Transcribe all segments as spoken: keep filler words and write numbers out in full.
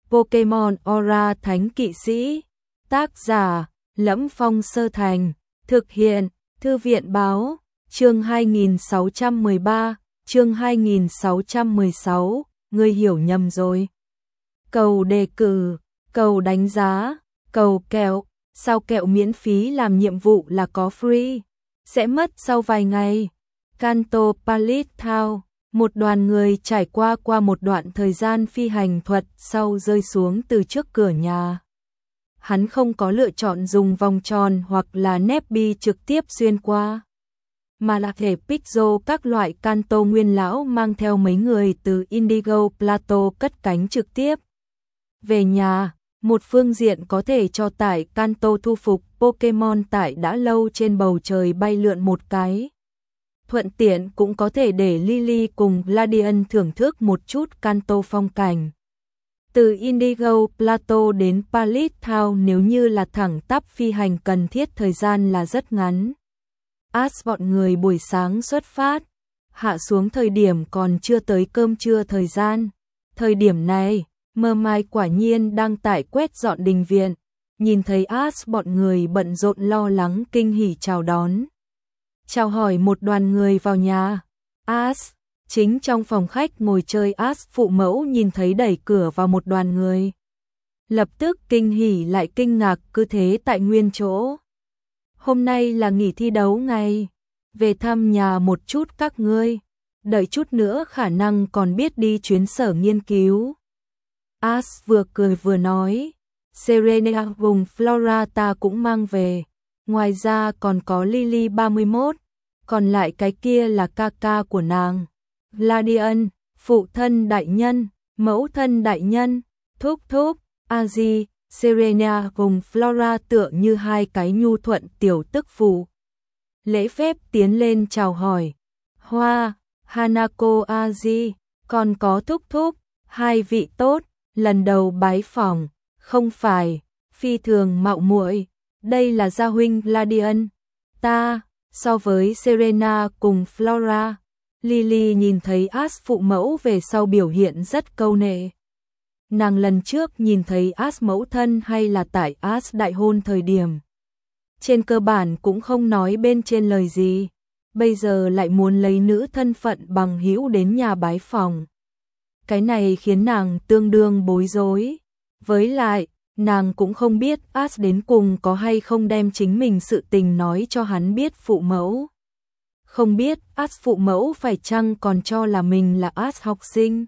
Pokemon Aura Thánh Kỵ Sĩ. Tác giả: Lẫm Phong Sơ Thành. Thực hiện: Thư viện báo. Chương hai nghìn sáu trăm mười ba, chương hai nghìn sáu trăm mười sáu, ngươi hiểu nhầm rồi. Cầu đề cử, cầu đánh giá, cầu kẹo, sao kẹo miễn phí làm nhiệm vụ là có free, sẽ mất sau vài ngày. Kanto Palace Town, một đoàn người trải qua qua một đoạn thời gian phi hành thuật sau rơi xuống từ trước cửa nhà. Hắn không có lựa chọn dùng vòng tròn hoặc là nép bi trực tiếp xuyên qua, mà là thể Pixel các loại Kanto nguyên lão mang theo mấy người từ Indigo Plateau cất cánh trực tiếp về nhà. Một phương diện có thể cho tải Kanto thu phục Pokemon tải đã lâu trên bầu trời bay lượn một cái. Thuận tiện cũng có thể để Lily cùng Gladian thưởng thức một chút Kanto phong cảnh. Từ Indigo Plateau đến Palace Town nếu như là thẳng tắp phi hành cần thiết thời gian là rất ngắn. Ash bọn người buổi sáng xuất phát, hạ xuống thời điểm còn chưa tới cơm trưa thời gian. Thời điểm này, Mermaid quả nhiên đang tải quét dọn đình viện, nhìn thấy Ash bọn người bận rộn lo lắng kinh hỉ chào đón. Chào hỏi một đoàn người vào nhà. Ash, chính trong phòng khách ngồi chơi Ash phụ mẫu nhìn thấy đẩy cửa vào một đoàn người. Lập tức kinh hỉ lại kinh ngạc cứ thế tại nguyên chỗ. Hôm nay là nghỉ thi đấu ngày, về thăm nhà một chút các ngươi, đợi chút nữa khả năng còn biết đi chuyến sở nghiên cứu. Ash vừa cười vừa nói, Serena vùng Flora ta cũng mang về, ngoài ra còn có Lily ba mươi mốt, còn lại cái kia là ca ca của nàng. Gladian, phụ thân đại nhân, mẫu thân đại nhân, thúc thúc, Aji, Serena cùng Flora tựa như hai cái nhu thuận tiểu tức phụ. Lễ phép tiến lên chào hỏi. Hoa, Hanako Aji, còn có thúc thúc, hai vị tốt, lần đầu bái phỏng, không phải, phi thường mạo muội, đây là gia huynh Gladian. Ta, so với Serena cùng Flora, Lily nhìn thấy Ash phụ mẫu về sau biểu hiện rất câu nệ. Nàng lần trước nhìn thấy Ash mẫu thân hay là tại Ash đại hôn thời điểm, trên cơ bản cũng không nói bên trên lời gì, bây giờ lại muốn lấy nữ thân phận bằng hữu đến nhà bái phỏng. Cái này khiến nàng tương đương bối rối. Với lại, nàng cũng không biết Ash đến cùng có hay không đem chính mình sự tình nói cho hắn biết phụ mẫu. Không biết Ash phụ mẫu phải chăng còn cho là mình là Ash học sinh.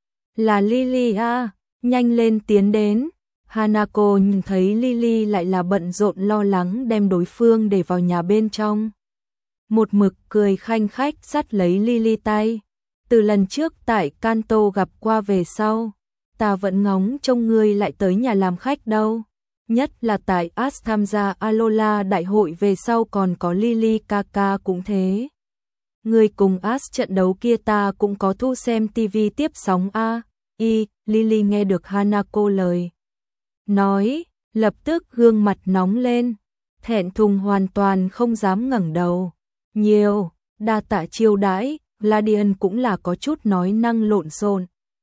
Là Lily à, nhanh lên tiến đến. Hanako nhìn thấy Lily lại là bận rộn lo lắng đem đối phương để vào nhà bên trong. Một mực cười khanh khách dắt lấy Lily tay. Từ lần trước tại Kanto gặp qua về sau, ta vẫn ngóng trông ngươi lại tới nhà làm khách đâu. Nhất là tại Ash tham gia Alola đại hội về sau còn có Lily Kaka cũng thế. Ngươi cùng Ash trận đấu kia ta cũng có thu xem tivi tiếp sóng a. Y, Lily nghe được Hanako lời nói, lập tức gương mặt nóng lên, thẹn thùng hoàn toàn không dám ngẩng đầu. Nhiều, đa tạ chiêu đãi. Gladian cũng là có chút nói năng lộn xộn.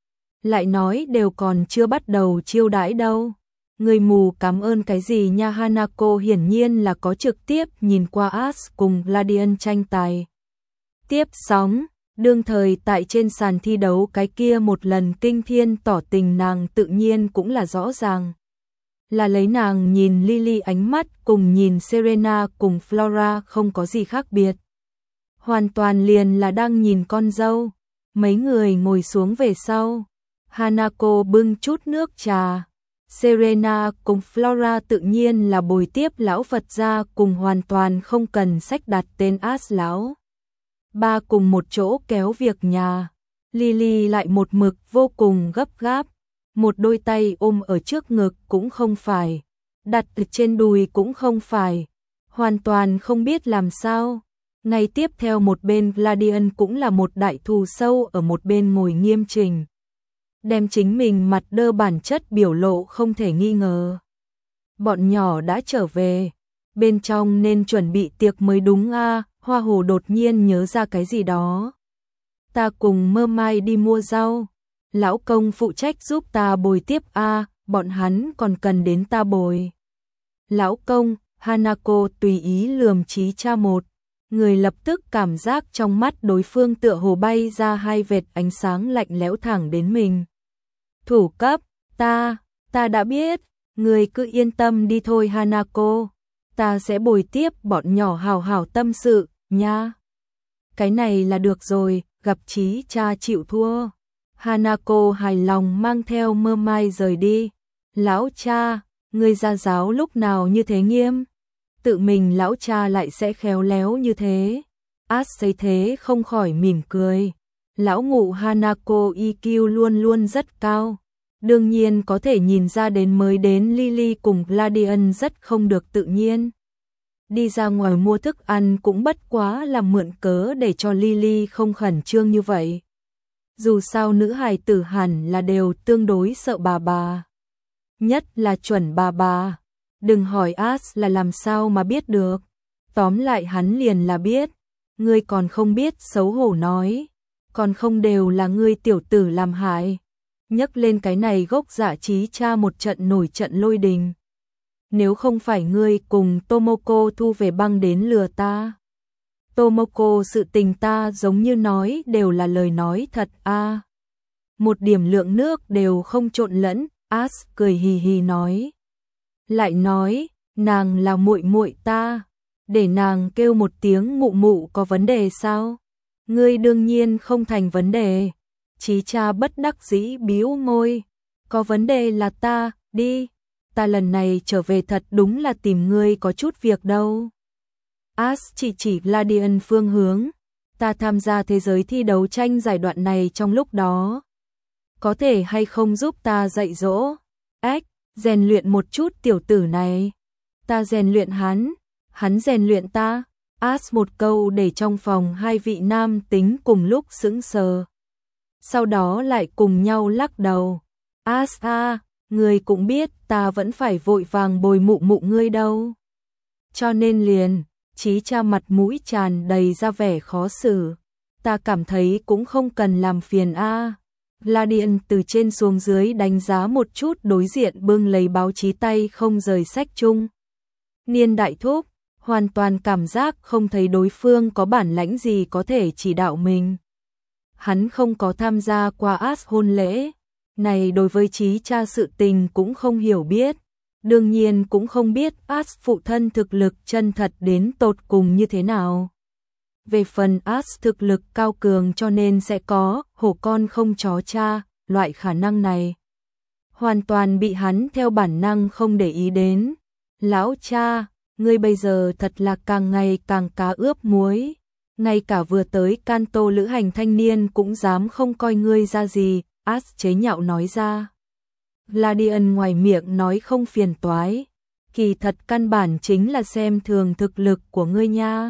Lại nói đều còn chưa bắt đầu chiêu đãi đâu. Người mù cảm ơn cái gì nha. Hanako hiển nhiên là có trực tiếp nhìn qua Ash cùng Gladian tranh tài. Tiếp sóng, đương thời tại trên sàn thi đấu cái kia một lần kinh thiên tỏ tình nàng tự nhiên cũng là rõ ràng. Là lấy nàng nhìn Lily ánh mắt cùng nhìn Serena cùng Flora không có gì khác biệt. Hoàn toàn liền là đang nhìn con dâu. Mấy người ngồi xuống về sau. Hanako bưng chút nước trà. Serena cùng Flora tự nhiên là bồi tiếp lão Phật gia cùng hoàn toàn không cần sách đặt tên Ash lão ba cùng một chỗ kéo việc nhà. Lily lại một mực vô cùng gấp gáp. Một đôi tay ôm ở trước ngực cũng không phải. Đặt ở trên đùi cũng không phải. Hoàn toàn không biết làm sao. Ngay tiếp theo một bên Gladian cũng là một đại thù sâu ở một bên ngồi nghiêm chỉnh. Đem chính mình mặt đơ bản chất biểu lộ không thể nghi ngờ. Bọn nhỏ đã trở về. Bên trong nên chuẩn bị tiệc mới đúng a. Hoa Hồ đột nhiên nhớ ra cái gì đó. Ta cùng Mermaid đi mua rau. lão công phụ trách giúp ta bồi tiếp a, bọn hắn còn cần đến ta bồi. Lão công, Hanako tùy ý lườm Chí Cha một. Người lập tức cảm giác trong mắt đối phương tựa hồ bay ra hai vệt ánh sáng lạnh lẽo thẳng đến mình. Thủ cấp, ta, ta đã biết, người cứ yên tâm đi thôi Hanako, ta sẽ bồi tiếp bọn nhỏ hào hào tâm sự, nha. Cái này là được rồi, gặp Chí Cha chịu thua. Hanako hài lòng mang theo mơ mai rời đi. Lão cha, người gia giáo lúc nào như thế nghiêm? Tự mình lão cha lại sẽ khéo léo như thế. As thấy thế không khỏi mỉm cười. Lão ngụ Hanako i kiu luôn luôn rất cao. Đương nhiên có thể nhìn ra đến mới đến Lily cùng Gladian rất không được tự nhiên. Đi ra ngoài mua thức ăn cũng bất quá là mượn cớ để cho Lily không khẩn trương như vậy. Dù sao nữ hài tử hẳn là đều tương đối sợ bà bà. Nhất là chuẩn bà bà. Đừng hỏi As là làm sao mà biết được. Tóm lại hắn liền là biết. Ngươi còn không biết xấu hổ nói. Còn không đều là ngươi tiểu tử làm hại. Nhắc lên cái này gốc dạ Chí Cha một trận nổi trận lôi đình. Nếu không phải ngươi cùng Tomoko thu về băng đến lừa ta. Tomoko sự tình ta giống như nói đều là lời nói thật a. À. Một điểm lượng nước đều không trộn lẫn, As cười hì hì nói. Lại nói, nàng là muội muội ta, để nàng kêu một tiếng mụ mụ có vấn đề sao? Ngươi đương nhiên không thành vấn đề. Chí Cha bất đắc dĩ bĩu môi, có vấn đề là ta, đi, ta lần này trở về thật đúng là tìm ngươi có chút việc đâu. As chỉ chỉ Gladian phương hướng, ta tham gia thế giới thi đấu tranh giải đoạn này trong lúc đó. Có thể hay không giúp ta dạy dỗ, ếch, rèn luyện một chút tiểu tử này. Ta rèn luyện hắn, hắn rèn luyện ta. As một câu để trong phòng hai vị nam tính cùng lúc sững sờ. Sau đó lại cùng nhau lắc đầu. As a, ngươi cũng biết ta vẫn phải vội vàng bồi mụ mụ ngươi đâu. Cho nên liền, Chí Cha mặt mũi tràn đầy ra vẻ khó xử. Ta cảm thấy cũng không cần làm phiền a. À. Gladian từ trên xuống dưới đánh giá một chút đối diện bưng lấy báo chí tay không rời sách chung. Niên đại thúc, hoàn toàn cảm giác không thấy đối phương có bản lãnh gì có thể chỉ đạo mình. Hắn không có tham gia qua As hôn lễ, này đối với Chí Cha sự tình cũng không hiểu biết. Đương nhiên cũng không biết As phụ thân thực lực chân thật đến tột cùng như thế nào. Về phần As thực lực cao cường cho nên sẽ có hổ con không chó cha, loại khả năng này. Hoàn toàn bị hắn theo bản năng không để ý đến. Lão cha, ngươi bây giờ thật là càng ngày càng cá ướp muối. Ngay cả vừa tới Kanto lữ hành thanh niên cũng dám không coi ngươi ra gì, As chế nhạo nói ra. Gladian ngoài miệng nói không phiền toái, kỳ thật căn bản chính là xem thường thực lực của ngươi nha.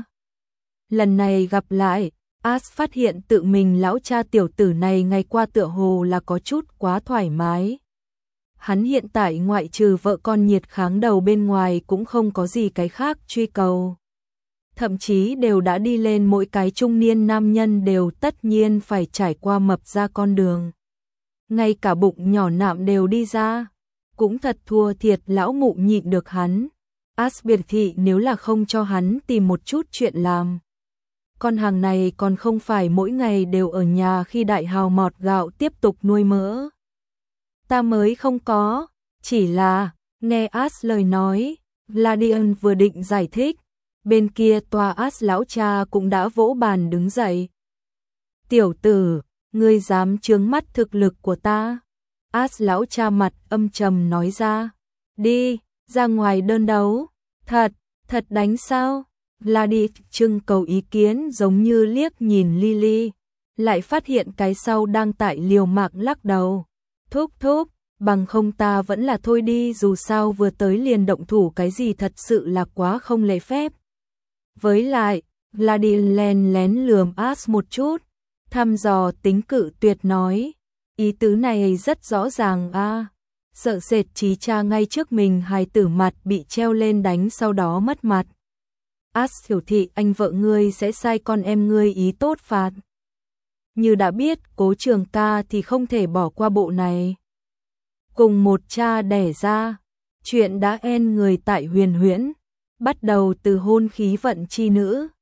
Lần này gặp lại, As phát hiện tự mình lão cha tiểu tử này ngày qua tựa hồ là có chút quá thoải mái. Hắn hiện tại ngoại trừ vợ con nhiệt kháng đầu bên ngoài cũng không có gì cái khác truy cầu. Thậm chí đều đã đi lên mỗi cái trung niên nam nhân đều tất nhiên phải trải qua mập ra con đường. Ngay cả bụng nhỏ nạm đều đi ra, cũng thật thua thiệt lão mụ nhịn được hắn. As biệt thị nếu là không cho hắn tìm một chút chuyện làm. Con hàng này còn không phải mỗi ngày đều ở nhà khi đại hào mọt gạo tiếp tục nuôi mỡ. Ta mới không có, chỉ là, nghe As lời nói, Gladian vừa định giải thích, bên kia tòa As lão cha cũng đã vỗ bàn đứng dậy. Tiểu tử, ngươi dám chướng mắt thực lực của ta? As lão cha mặt âm trầm nói ra. Đi, ra ngoài đơn đấu. Thật, thật đánh sao? Vladi trưng cầu ý kiến giống như liếc nhìn Lily, lại phát hiện cái sau đang tại liều mạng lắc đầu. Thúc thúc, bằng không ta vẫn là thôi đi, dù sao vừa tới liền động thủ cái gì thật sự là quá không lễ phép. Với lại, Vladi len lén lườm As một chút, thăm dò tính cự tuyệt nói, ý tứ này rất rõ ràng a. À. Sợ sệt Chí Cha ngay trước mình hài tử mặt bị treo lên đánh sau đó mất mặt. As hiểu thị anh vợ ngươi sẽ sai con em ngươi ý tốt phạt. như đã biết Cố Trường Ca thì không thể bỏ qua bộ này. Cùng một cha đẻ ra, chuyện đã en người tại Huyền Huyễn, bắt đầu từ hôn khí vận chi nữ,